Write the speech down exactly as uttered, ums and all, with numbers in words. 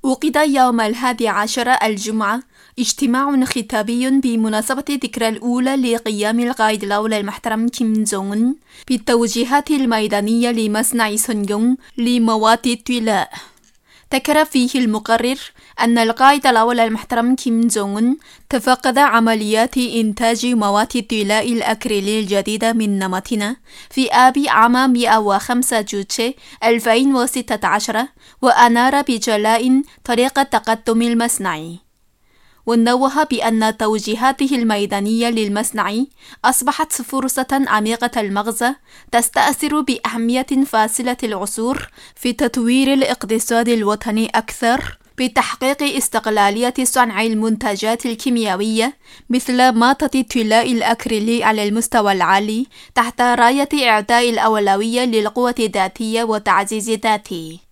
عقد يوم الحادي عشر الجمعة اجتماع خطابي بمناسبة الذكرى الأولى لقيام القائد الأول المحترم كيم جونغ أون بالتوجيهات الميدانية لمصنع سونغيون لمواد الطلاء. ذكر فيه المقرر أن القائد الأول المحترم كيم جونغ أون تفقد عمليات إنتاج مواد الطلاء الأكريلي الجديدة من نمطنا في آب عام مئة وخمسة جوتشي ألفين وستة عشر، وأنار بجلاء طريقة تقدم المصنع، ونوه بأن توجيهاته الميدانية للمصنع أصبحت فرصة عميقة المغزى تستأثر بأهمية فاصلة العصور في تطوير الاقتصاد الوطني أكثر بتحقيق استقلالية صنع المنتجات الكيميائية مثل مادة الطلاء الأكريلي على المستوى العالي تحت راية إعطاء الأولوية للقوة الذاتية وتعزيز ذاته.